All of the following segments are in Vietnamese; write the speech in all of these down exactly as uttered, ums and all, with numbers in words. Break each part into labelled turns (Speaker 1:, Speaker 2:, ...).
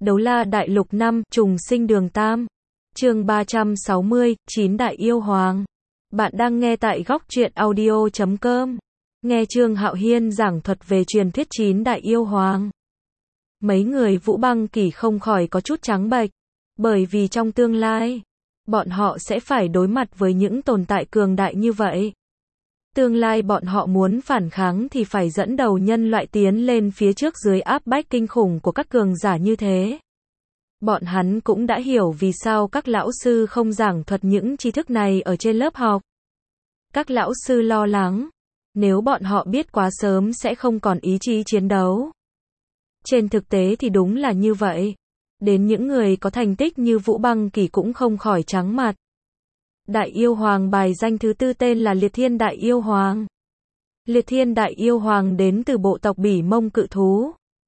Speaker 1: Đấu La Đại Lục năm, Trùng Sinh Đường Tam. Chương ba trăm sáu mươi, chín Đại Yêu Hoàng. Bạn đang nghe tại góc truyện audio chấm com. Nghe Trương Hạo Hiên giảng thuật về truyền thuyết chín Đại Yêu Hoàng. Mấy người Vũ Băng Kỷ không khỏi có chút trắng bệch, bởi vì trong tương lai, bọn họ sẽ phải đối mặt với những tồn tại cường đại như vậy. Tương lai bọn họ muốn phản kháng thì phải dẫn đầu nhân loại tiến lên phía trước dưới áp bách kinh khủng của các cường giả như thế. Bọn hắn cũng đã hiểu vì sao các lão sư không giảng thuật những tri thức này ở trên lớp học. Các lão sư lo lắng, nếu bọn họ biết quá sớm sẽ không còn ý chí chiến đấu. Trên thực tế thì đúng là như vậy. Đến những người có thành tích như Vũ Băng Kỷ cũng không khỏi trắng mặt. Đại Yêu Hoàng bài danh thứ tư tên là Liệt Thiên Đại Yêu Hoàng. Liệt Thiên Đại Yêu Hoàng đến từ bộ tộc Bỉ Mông Cự Thú.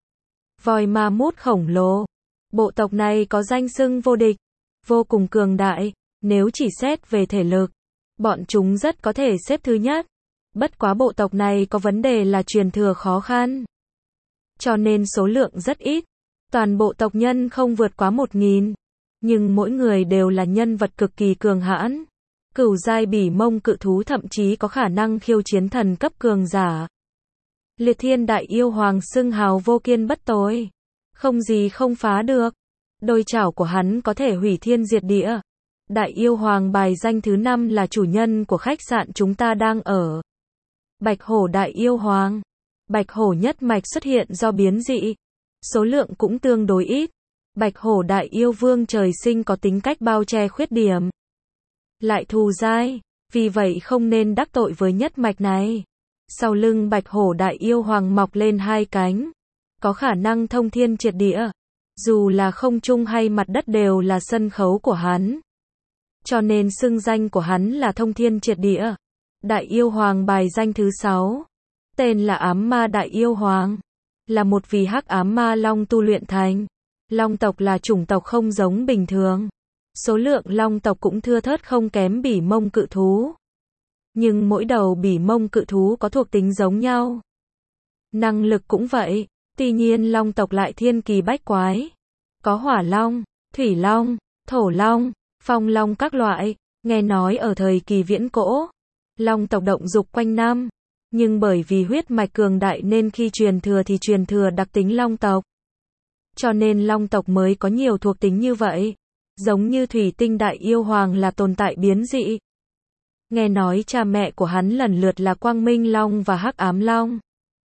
Speaker 1: Voi ma mút khổng lồ. Bộ tộc này có danh xưng vô địch, vô cùng cường đại, nếu chỉ xét về thể lực, bọn chúng rất có thể xếp thứ nhất. Bất quá bộ tộc này có vấn đề là truyền thừa khó khăn, cho nên số lượng rất ít. Toàn bộ tộc nhân không vượt quá một nghìn, nhưng mỗi người đều là nhân vật cực kỳ cường hãn. Cửu giai Bỉ Mông Cự Thú thậm chí có khả năng khiêu chiến thần cấp cường giả. Liệt Thiên Đại Yêu Hoàng xưng hào vô kiên bất tối, không gì không phá được. Đôi chảo của hắn có thể hủy thiên diệt địa. Đại Yêu Hoàng bài danh thứ năm là chủ nhân của khách sạn chúng ta đang ở. Bạch Hổ Đại Yêu Hoàng. Bạch Hổ nhất mạch xuất hiện do biến dị, số lượng cũng tương đối ít. Bạch Hổ Đại Yêu Vương trời sinh có tính cách bao che khuyết điểm, lại thù dai, vì vậy không nên đắc tội với nhất mạch này. Sau lưng Bạch Hổ Đại Yêu Hoàng mọc lên hai cánh, có khả năng thông thiên triệt địa. Dù là không trung hay mặt đất đều là sân khấu của hắn, cho nên xưng danh của hắn là thông thiên triệt địa. Đại Yêu Hoàng bài danh thứ sáu, tên là Ám Ma Đại Yêu Hoàng, là một vì hắc ám ma long tu luyện thành. Long tộc là chủng tộc không giống bình thường, số lượng long tộc cũng thưa thớt không kém Bỉ Mông Cự Thú. Nhưng mỗi đầu Bỉ Mông Cự Thú có thuộc tính giống nhau, năng lực cũng vậy. Tuy nhiên long tộc lại thiên kỳ bách quái, có hỏa long, thủy long, thổ long, phong long các loại. Nghe nói ở thời kỳ viễn cổ, long tộc động dục quanh năm, nhưng bởi vì huyết mạch cường đại nên khi truyền thừa thì truyền thừa đặc tính long tộc, cho nên long tộc mới có nhiều thuộc tính như vậy. Giống như Thủy Tinh Đại Yêu Hoàng là tồn tại biến dị. Nghe nói cha mẹ của hắn lần lượt là Quang Minh Long và Hắc Ám Long.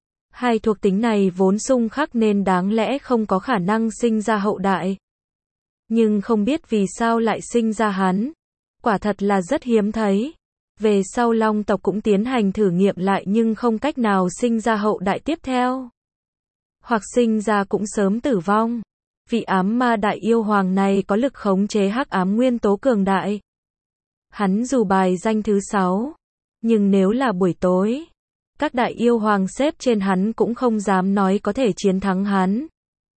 Speaker 1: Hai thuộc tính này vốn xung khắc nên đáng lẽ không có khả năng sinh ra hậu đại. Nhưng không biết vì sao lại sinh ra hắn. Quả thật là rất hiếm thấy. Về sau long tộc cũng tiến hành thử nghiệm lại nhưng không cách nào sinh ra hậu đại tiếp theo. Hoặc sinh ra cũng sớm tử vong. Vị ám ma đại yêu hoàng này có lực khống chế hắc ám nguyên tố cường đại. Hắn dù bài danh thứ sáu, nhưng nếu là buổi tối, các đại yêu hoàng xếp trên hắn cũng không dám nói có thể chiến thắng hắn.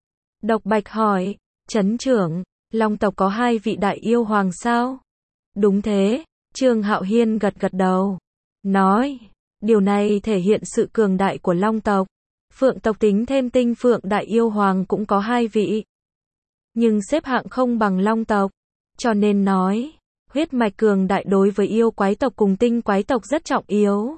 Speaker 1: Độc Bạch hỏi, Trấn trưởng, long tộc có hai vị đại yêu hoàng sao? Đúng thế, Trương Hạo Hiên gật gật đầu, nói, điều này thể hiện sự cường đại của long tộc. Phượng tộc tính thêm Tinh Phượng Đại Yêu Hoàng cũng có hai vị, nhưng xếp hạng không bằng long tộc, cho nên nói, huyết mạch cường đại đối với yêu quái tộc cùng tinh quái tộc rất trọng yếu.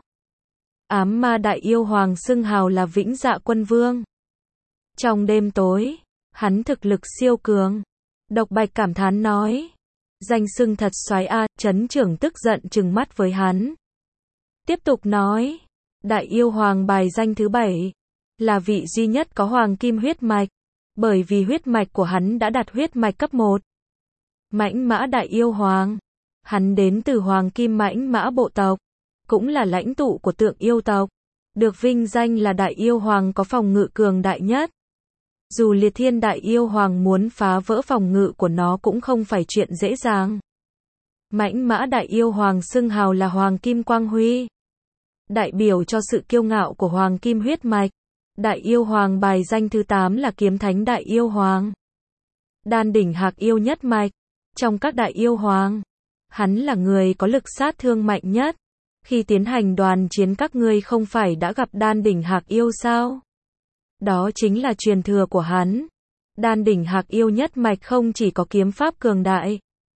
Speaker 1: Ám Ma Đại Yêu Hoàng xưng hào là Vĩnh Dạ Quân Vương. Trong đêm tối, hắn thực lực siêu cường. Độc Bạch cảm thán nói, danh xưng thật soái a. Trấn trưởng tức giận trừng mắt với hắn. Tiếp tục nói, Đại Yêu Hoàng bài danh thứ bảy, là vị duy nhất có hoàng kim huyết mạch, bởi vì huyết mạch của hắn đã đạt huyết mạch cấp một. Mãnh Mã Đại Yêu Hoàng, hắn đến từ hoàng kim Mãnh Mã bộ tộc, cũng là lãnh tụ của Tượng Yêu tộc, được vinh danh là Đại Yêu Hoàng có phòng ngự cường đại nhất. Dù Liệt Thiên Đại Yêu Hoàng muốn phá vỡ phòng ngự của nó cũng không phải chuyện dễ dàng. Mãnh Mã Đại Yêu Hoàng xưng hào là Hoàng Kim Quang Huy, đại biểu cho sự kiêu ngạo của hoàng kim huyết mạch. Đại Yêu Hoàng bài danh thứ tám là Kiếm Thánh Đại Yêu Hoàng, đan đỉnh hạc yêu nhất mạch. Trong các đại yêu hoàng, hắn là người có lực sát thương mạnh nhất. Khi tiến hành đoàn chiến các ngươi không phải đã gặp đan đỉnh hạc yêu sao? Đó chính là truyền thừa của hắn. Đan đỉnh Hạc Yêu nhất mạch không chỉ có kiếm pháp cường đại,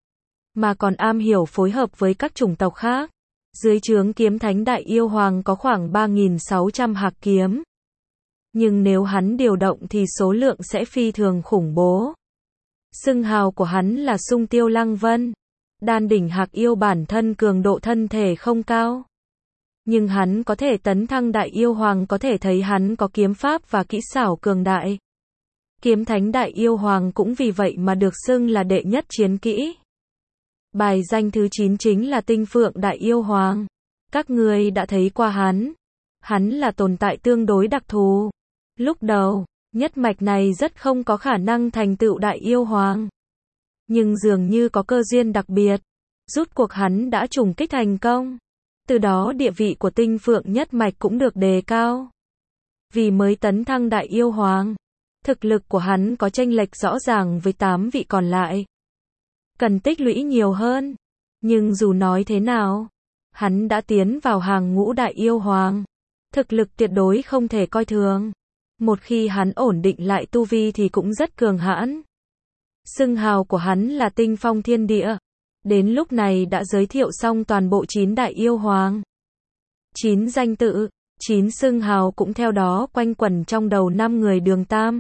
Speaker 1: mà còn am hiểu phối hợp với các chủng tộc khác. Dưới trướng kiếm thánh đại yêu hoàng có khoảng ba nghìn sáu trăm hạc kiếm. Nhưng nếu hắn điều động thì số lượng sẽ phi thường khủng bố. Xưng hào của hắn là Sung Tiêu Lăng Vân. Đan đỉnh Hạc Yêu bản thân cường độ thân thể không cao, nhưng hắn có thể tấn thăng đại yêu hoàng, có thể thấy hắn có kiếm pháp và kỹ xảo cường đại. Kiếm thánh đại yêu hoàng cũng vì vậy mà được xưng là đệ nhất chiến kỹ. Bài danh thứ chín chính là Tinh Phượng đại yêu hoàng. Các người đã thấy qua hắn. Hắn là tồn tại tương đối đặc thù. Lúc đầu, nhất mạch này rất không có khả năng thành tựu đại yêu hoàng. Nhưng dường như có cơ duyên đặc biệt, rút cuộc hắn đã trùng kích thành công. Từ đó địa vị của Tinh Phượng nhất mạch cũng được đề cao. Vì mới tấn thăng đại yêu hoàng, thực lực của hắn có chênh lệch rõ ràng với tám vị còn lại. Cần tích lũy nhiều hơn. Nhưng dù nói thế nào, hắn đã tiến vào hàng ngũ đại yêu hoàng. Thực lực tuyệt đối không thể coi thường. Một khi hắn ổn định lại tu vi thì cũng rất cường hãn. Xưng hào của hắn là Tinh Phong Thiên Địa. Đến lúc này đã giới thiệu xong toàn bộ chín đại yêu hoàng. Chín danh tự, chín xưng hào cũng theo đó quanh quẩn trong đầu năm người Đường Tam.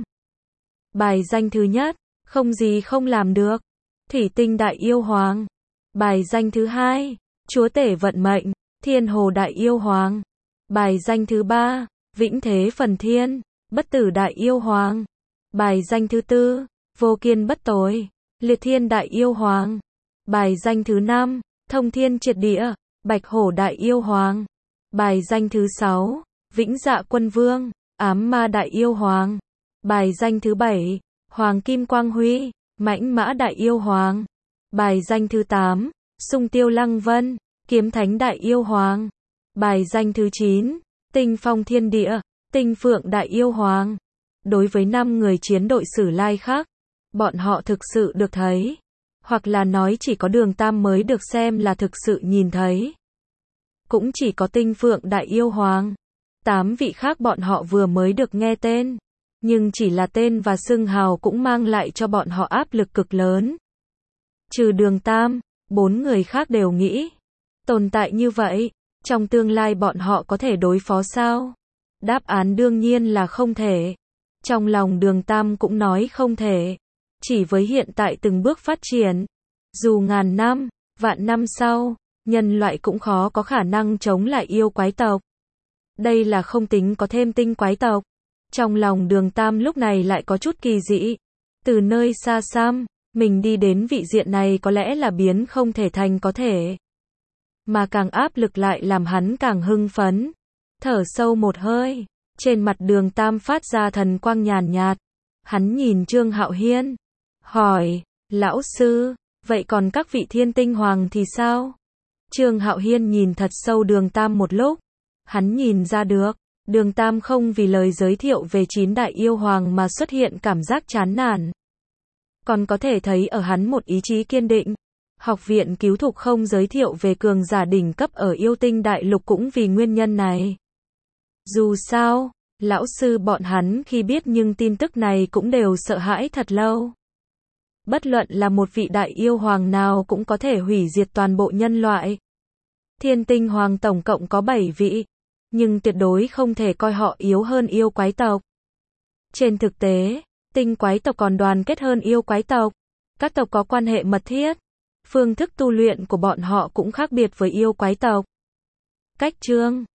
Speaker 1: Bài danh thứ nhất, không gì không làm được. Thủy Tinh đại yêu hoàng. Bài danh thứ hai, chúa tể vận mệnh, Thiên Hồ đại yêu hoàng. Bài danh thứ ba, vĩnh thế phần thiên, bất tử đại yêu hoàng. Bài danh thứ tư, vô kiên bất tối, liệt thiên đại yêu hoàng. Bài danh thứ năm, thông thiên triệt địa, bạch hổ đại yêu hoàng. Bài danh thứ sáu, vĩnh dạ quân vương, ám ma đại yêu hoàng. Bài danh thứ bảy, hoàng kim quang huy, mãnh mã đại yêu hoàng. Bài danh thứ tám, Sung Tiêu Lăng Vân, kiếm thánh đại yêu hoàng. Bài danh thứ chín, Tinh Phong Thiên Địa, Tinh Phượng đại yêu hoàng. Đối với năm người chiến đội Sử Lai khác, bọn họ thực sự được thấy, hoặc là nói chỉ có Đường Tam mới được xem là thực sự nhìn thấy. Cũng chỉ có Tinh Phượng đại yêu hoàng. Tám vị khác bọn họ vừa mới được nghe tên, nhưng chỉ là tên và xưng hào cũng mang lại cho bọn họ áp lực cực lớn. Trừ Đường Tam, bốn người khác đều nghĩ, tồn tại như vậy, trong tương lai bọn họ có thể đối phó sao? Đáp án đương nhiên là không thể. Trong lòng Đường Tam cũng nói không thể. Chỉ với hiện tại từng bước phát triển, dù ngàn năm, vạn năm sau, nhân loại cũng khó có khả năng chống lại yêu quái tộc. Đây là không tính có thêm tinh quái tộc. Trong lòng Đường Tam lúc này lại có chút kỳ dị. Từ nơi xa xăm, mình đi đến vị diện này có lẽ là biến không thể thành có thể. Mà càng áp lực lại làm hắn càng hưng phấn. Thở sâu một hơi, trên mặt Đường Tam phát ra thần quang nhàn nhạt. Hắn nhìn Trương Hạo Hiên, hỏi, lão sư, vậy còn các vị thiên tinh hoàng thì sao? Trương Hạo Hiên nhìn thật sâu Đường Tam một lúc. Hắn nhìn ra được, Đường Tam không vì lời giới thiệu về chín đại yêu hoàng mà xuất hiện cảm giác chán nản. Còn có thể thấy ở hắn một ý chí kiên định. Học viện cứu thục không giới thiệu về cường giả đỉnh cấp ở yêu tinh đại lục cũng vì nguyên nhân này. Dù sao, lão sư bọn hắn khi biết nhưng tin tức này cũng đều sợ hãi thật lâu. Bất luận là một vị đại yêu hoàng nào cũng có thể hủy diệt toàn bộ nhân loại. Thiên tinh hoàng tổng cộng có bảy vị, nhưng tuyệt đối không thể coi họ yếu hơn yêu quái tộc. Trên thực tế, tinh quái tộc còn đoàn kết hơn yêu quái tộc. Các tộc có quan hệ mật thiết. Phương thức tu luyện của bọn họ cũng khác biệt với yêu quái tộc. Cách chương